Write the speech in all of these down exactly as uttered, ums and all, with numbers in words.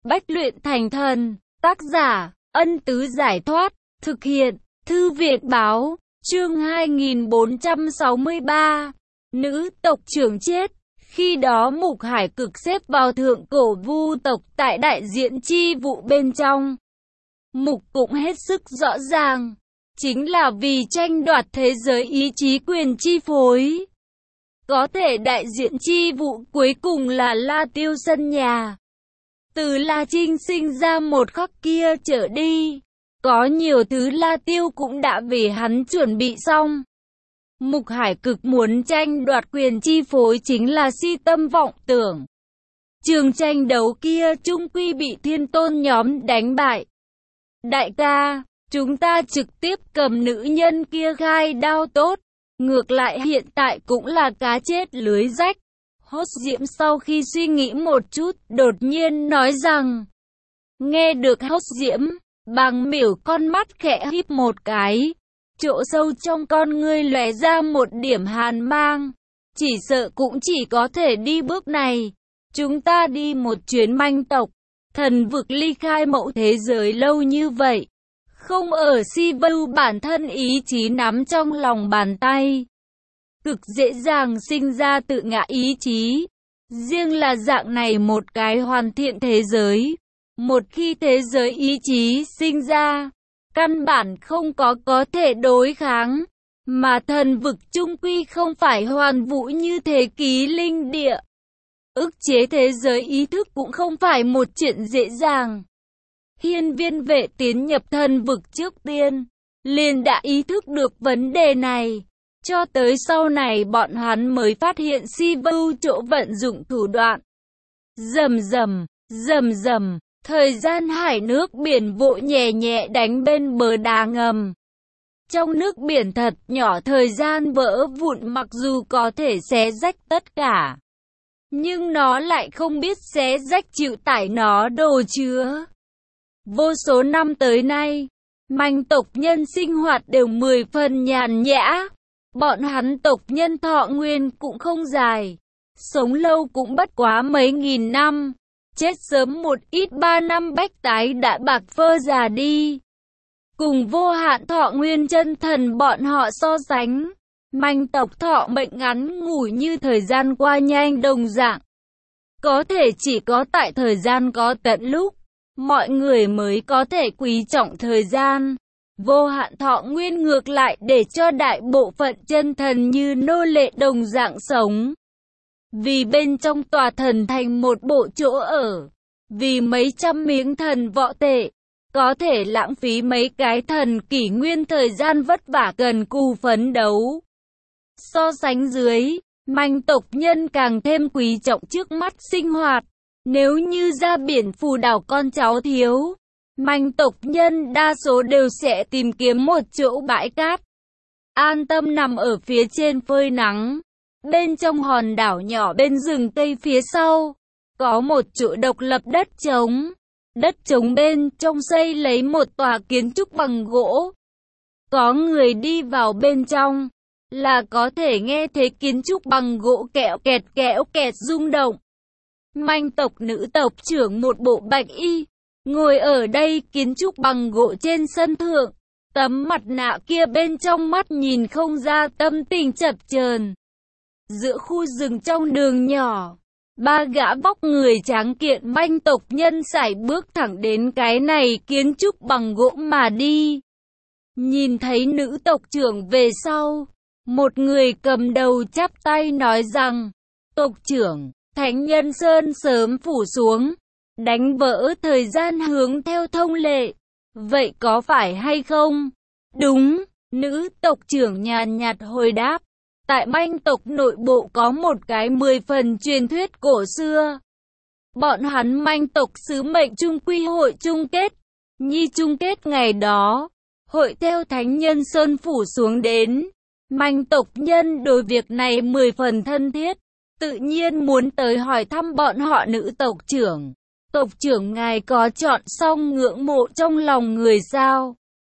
bách luyện thành thần. Tác giả, Ân Tứ Giải Thoát. Thực hiện, Thư viện Báo. Chương hai nghìn bốn trăm sáu mươi ba. Nữ tộc trưởng chết. Khi đó Mục Hải Cực xếp vào thượng cổ vu tộc tại đại diện chi vụ bên trong. Mục cũng hết sức rõ ràng. Chính là vì tranh đoạt thế giới ý chí quyền chi phối. Có thể đại diện chi vụ cuối cùng là La Tiêu sân nhà. Từ La Trinh sinh ra một khắc kia trở đi, có nhiều thứ La Tiêu cũng đã vì hắn chuẩn bị xong. Mục Hải Cực muốn tranh đoạt quyền chi phối chính là si tâm vọng tưởng. Trường tranh đấu kia chung quy bị Thiên Tôn nhóm đánh bại. Đại ca, chúng ta trực tiếp cầm nữ nhân kia gai đao tốt. Ngược lại hiện tại cũng là cá chết lưới rách. Hốt Diễm sau khi suy nghĩ một chút, đột nhiên nói rằng. Nghe được Hốt Diễm, Bằng Miểu con mắt khẽ híp một cái. Chỗ sâu trong con ngươi lóe ra một điểm hàn mang. Chỉ sợ cũng chỉ có thể đi bước này. Chúng ta đi một chuyến manh tộc. Thần vực ly khai mẫu thế giới lâu như vậy. Không ở si vưu bản thân ý chí nắm trong lòng bàn tay. Cực dễ dàng sinh ra tự ngã ý chí. Riêng là dạng này một cái hoàn thiện thế giới. Một khi thế giới ý chí sinh ra, căn bản không có có thể đối kháng. Mà thần vực chung quy không phải hoàn vũ như thế ký linh địa. Ức chế thế giới ý thức cũng không phải một chuyện dễ dàng. Hiên Viên Vệ tiến nhập thần vực trước tiên, liền đã ý thức được vấn đề này. Cho tới sau này bọn hắn mới phát hiện si vưu chỗ vận dụng thủ đoạn. Rầm rầm, rầm rầm, thời gian hải nước biển vỗ nhẹ nhẹ đánh bên bờ đá ngầm. Trong nước biển thật nhỏ thời gian vỡ vụn mặc dù có thể xé rách tất cả. Nhưng nó lại không biết xé rách chịu tải nó đồ chứa. Vô số năm tới nay, manh tộc nhân sinh hoạt đều mười phần nhàn nhã. Bọn hắn tộc nhân thọ nguyên cũng không dài. Sống lâu cũng bất quá mấy nghìn năm. Chết sớm một ít ba năm bách tái đã bạc phơ già đi. Cùng vô hạn thọ nguyên chân thần bọn họ so sánh. Manh tộc thọ mệnh ngắn ngủi như thời gian qua nhanh đồng dạng. Có thể chỉ có tại thời gian có tận lúc. Mọi người mới có thể quý trọng thời gian. Vô hạn thọ nguyên ngược lại để cho đại bộ phận chân thần như nô lệ đồng dạng sống. Vì bên trong tòa thần thành một bộ chỗ ở. Vì mấy trăm miếng thần võ tệ. Có thể lãng phí mấy cái thần kỷ nguyên thời gian vất vả cần cù phấn đấu. So sánh dưới, manh tộc nhân càng thêm quý trọng trước mắt sinh hoạt. Nếu như ra biển phù đảo con cháu thiếu, manh tộc nhân đa số đều sẽ tìm kiếm một chỗ bãi cát. An tâm nằm ở phía trên phơi nắng. Bên trong hòn đảo nhỏ bên rừng cây phía sau, có một chỗ độc lập đất trống. Đất trống bên trong xây lấy một tòa kiến trúc bằng gỗ. Có người đi vào bên trong, là có thể nghe thấy kiến trúc bằng gỗ kẹo kẹt kẹo kẹt rung động. Manh tộc nữ tộc trưởng một bộ bạch y, ngồi ở đây kiến trúc bằng gỗ trên sân thượng. Tấm mặt nạ kia bên trong mắt nhìn không ra tâm tình chập chờn. Giữa khu rừng trong đường nhỏ, ba gã vóc người tráng kiện manh tộc nhân sải bước thẳng đến cái này kiến trúc bằng gỗ mà đi. Nhìn thấy nữ tộc trưởng về sau, một người cầm đầu chắp tay nói rằng, tộc trưởng, Thánh Nhân Sơn sớm phủ xuống, đánh vỡ thời gian hướng theo thông lệ. Vậy có phải hay không? Đúng, nữ tộc trưởng nhàn nhạt hồi đáp. Tại manh tộc nội bộ có một cái mười phần truyền thuyết cổ xưa. Bọn hắn manh tộc sứ mệnh chung quy hội chung kết. Nhi chung kết ngày đó, hội theo Thánh Nhân Sơn phủ xuống đến. Manh tộc nhân đối việc này mười phần thân thiết. Tự nhiên muốn tới hỏi thăm bọn họ nữ tộc trưởng. Tộc trưởng ngài có chọn xong ngưỡng mộ trong lòng người sao?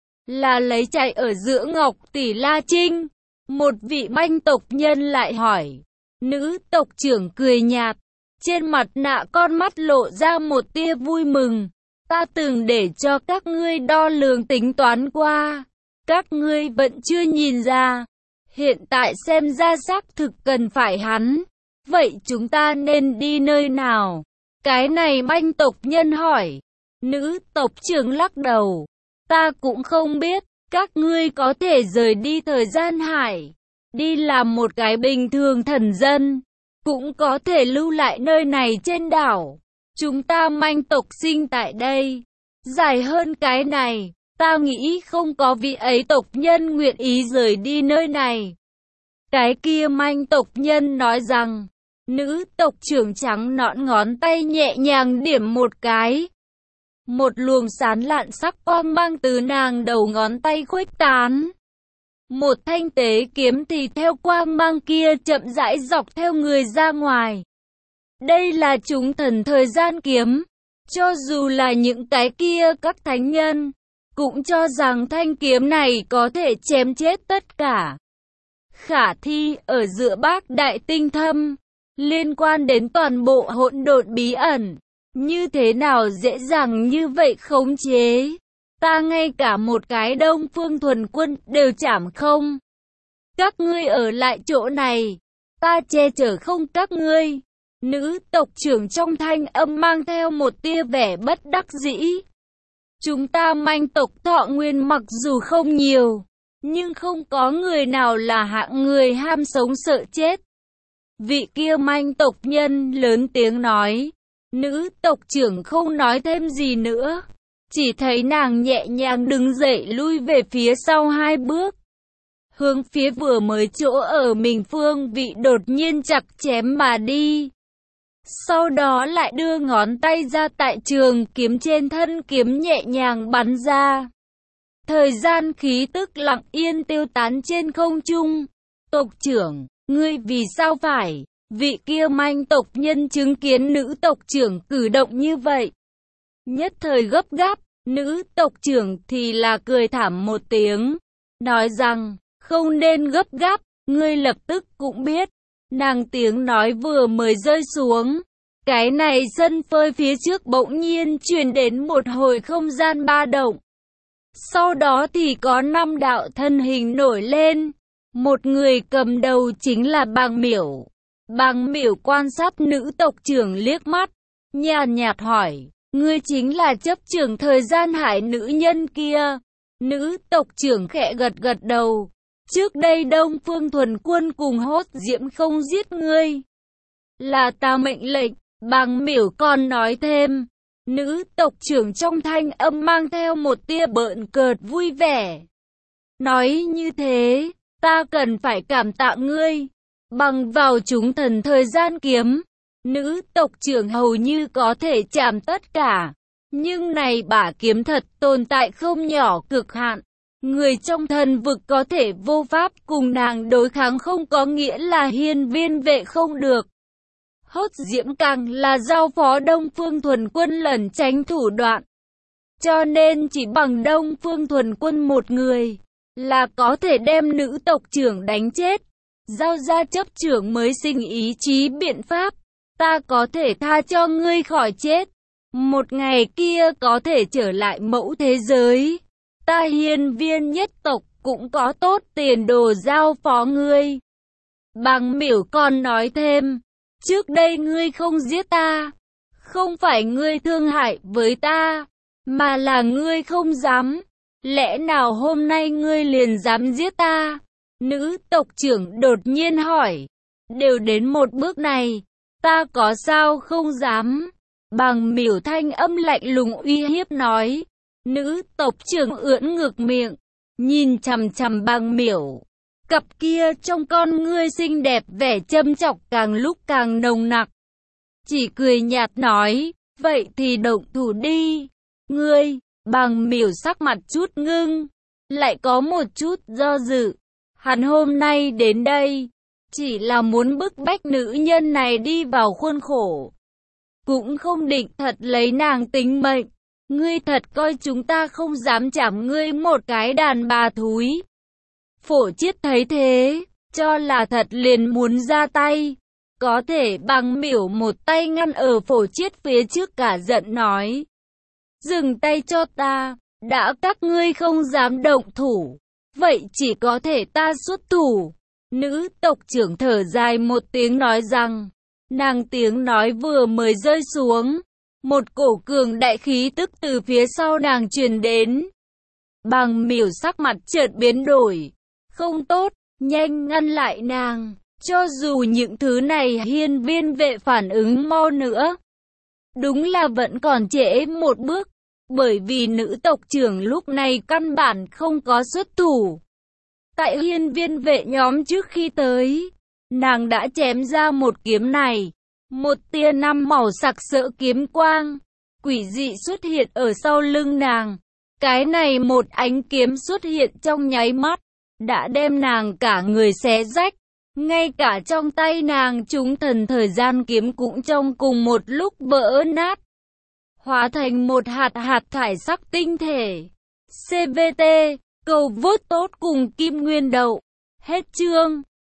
Là lấy chạy ở giữa Ngọc Tỷ La Trinh. Một vị manh tộc nhân lại hỏi. Nữ tộc trưởng cười nhạt. Trên mặt nạ con mắt lộ ra một tia vui mừng. Ta từng để cho các ngươi đo lường tính toán qua. Các ngươi vẫn chưa nhìn ra. Hiện tại xem ra xác thực cần phải hắn. Vậy chúng ta nên đi nơi nào? Cái này manh tộc nhân hỏi. Nữ tộc trưởng lắc đầu. Ta cũng không biết. Các ngươi có thể rời đi thời gian hải. Đi làm một cái bình thường thần dân. Cũng có thể lưu lại nơi này trên đảo. Chúng ta manh tộc sinh tại đây. Dài hơn cái này. Ta nghĩ không có vị ấy tộc nhân nguyện ý rời đi nơi này. Cái kia manh tộc nhân nói rằng. Nữ tộc trưởng trắng nõn ngón tay nhẹ nhàng điểm một cái. Một luồng sán lạn sắc quang mang từ nàng đầu ngón tay khuếch tán. Một thanh tế kiếm thì theo quang mang kia chậm rãi dọc theo người ra ngoài. Đây là chúng thần thời gian kiếm. Cho dù là những cái kia các thánh nhân, cũng cho rằng thanh kiếm này có thể chém chết tất cả. Khả thi ở giữa bác đại tinh thâm, liên quan đến toàn bộ hỗn độn bí ẩn. Như thế nào dễ dàng như vậy khống chế? Ta ngay cả một cái Đông Phương Thuần Quân đều chảm không. Các ngươi ở lại chỗ này, ta che chở không các ngươi. Nữ tộc trưởng trong thanh âm mang theo một tia vẻ bất đắc dĩ. Chúng ta manh tộc thọ nguyên mặc dù không nhiều, nhưng không có người nào là hạng người ham sống sợ chết. Vị kia manh tộc nhân lớn tiếng nói. Nữ tộc trưởng không nói thêm gì nữa. Chỉ thấy nàng nhẹ nhàng đứng dậy lui về phía sau hai bước. Hướng phía vừa mới chỗ ở mình phương vị đột nhiên chặt chém mà đi. Sau đó lại đưa ngón tay ra tại trường kiếm trên thân kiếm nhẹ nhàng bắn ra. Thời gian khí tức lặng yên tiêu tán trên không trung. Tộc trưởng, ngươi vì sao phải? Vị kia manh tộc nhân chứng kiến nữ tộc trưởng cử động như vậy. Nhất thời gấp gáp, nữ tộc trưởng thì là cười thảm một tiếng. Nói rằng, không nên gấp gáp, ngươi lập tức cũng biết. Nàng tiếng nói vừa mới rơi xuống. Cái này sân phơi phía trước bỗng nhiên truyền đến một hồi không gian ba động. Sau đó thì có năm đạo thân hình nổi lên. Một người cầm đầu chính là Bàng Miểu. Bàng Miểu quan sát nữ tộc trưởng liếc mắt, nhàn nhạt hỏi, ngươi chính là chấp trưởng thời gian hải nữ nhân kia. Nữ tộc trưởng khẽ gật gật đầu. Trước đây Đông Phương Thuần Quân cùng Hốt Diễm không giết ngươi. Là ta mệnh lệnh. Bàng Miểu còn nói thêm. Nữ tộc trưởng trong thanh âm mang theo một tia bợn cợt vui vẻ. Nói như thế, ta cần phải cảm tạ ngươi. Bằng vào chúng thần thời gian kiếm, nữ tộc trưởng hầu như có thể chạm tất cả. Nhưng này bả kiếm thật tồn tại không nhỏ cực hạn. Người trong thần vực có thể vô pháp cùng nàng đối kháng không có nghĩa là hiên viên vệ không được. Hốt Diễm càng là giao phó Đông Phương Thuần Quân lẩn tránh thủ đoạn. Cho nên chỉ bằng Đông Phương Thuần Quân một người là có thể đem nữ tộc trưởng đánh chết. Giao ra chấp trưởng mới sinh ý chí biện pháp. Ta có thể tha cho ngươi khỏi chết. Một ngày kia có thể trở lại mẫu thế giới. Ta hiên viên nhất tộc cũng có tốt tiền đồ giao phó ngươi. Bàng Miểu còn nói thêm. Trước đây ngươi không giết ta. Không phải ngươi thương hại với ta, mà là ngươi không dám. Lẽ nào hôm nay ngươi liền dám giết ta? Nữ tộc trưởng đột nhiên hỏi. Đều đến một bước này, ta có sao không dám? Bàng Miểu thanh âm lạnh lùng uy hiếp nói. Nữ tộc trưởng ưỡn ngược miệng, nhìn chằm chằm Bàng Miểu. Cặp kia trong con ngươi xinh đẹp vẻ châm chọc càng lúc càng nồng nặc. Chỉ cười nhạt nói, vậy thì động thủ đi. Ngươi, Bàng Miểu sắc mặt chút ngưng, lại có một chút do dự. Hắn hôm nay đến đây, chỉ là muốn bức bách nữ nhân này đi vào khuôn khổ. Cũng không định thật lấy nàng tính mệnh. Ngươi thật coi chúng ta không dám chảm ngươi một cái đàn bà thúi. Phổ Chiết thấy thế, cho là thật liền muốn ra tay. Có thể bằng miểu một tay ngăn ở Phổ Chiết phía trước cả giận nói. Dừng tay cho ta, đã các ngươi không dám động thủ, vậy chỉ có thể ta xuất thủ. Nữ tộc trưởng thở dài một tiếng nói rằng, nàng tiếng nói vừa mới rơi xuống, một cổ cường đại khí tức từ phía sau nàng truyền đến. Bằng miểu sắc mặt chợt biến đổi, không tốt, nhanh ngăn lại nàng, cho dù những thứ này hiên viên vệ phản ứng mau nữa. Đúng là vẫn còn trễ một bước, bởi vì nữ tộc trưởng lúc này căn bản không có xuất thủ. Tại hiên viên vệ nhóm trước khi tới, nàng đã chém ra một kiếm này. Một tia năm màu sặc sỡ kiếm quang, quỷ dị xuất hiện ở sau lưng nàng. Cái này một ánh kiếm xuất hiện trong nháy mắt, đã đem nàng cả người xé rách. Ngay cả trong tay nàng chúng thần thời gian kiếm cũng trong cùng một lúc vỡ nát, hóa thành một hạt hạt thải sắc tinh thể. xê vê tê, cầu vote tốt cùng Kim Nguyên Đậu. Hết chương.